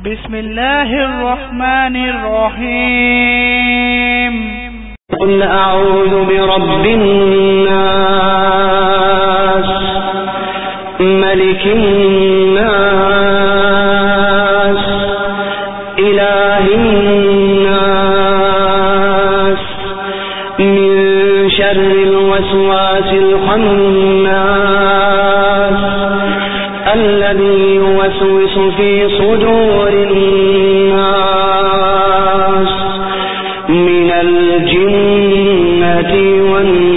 بسم الله الرحمن الرحيم. قل أعوذ برب الناس ملك الناس إله الناس من شر الوسواس الخناس الذي يوسوس في صدور الناس من الجنة والناس.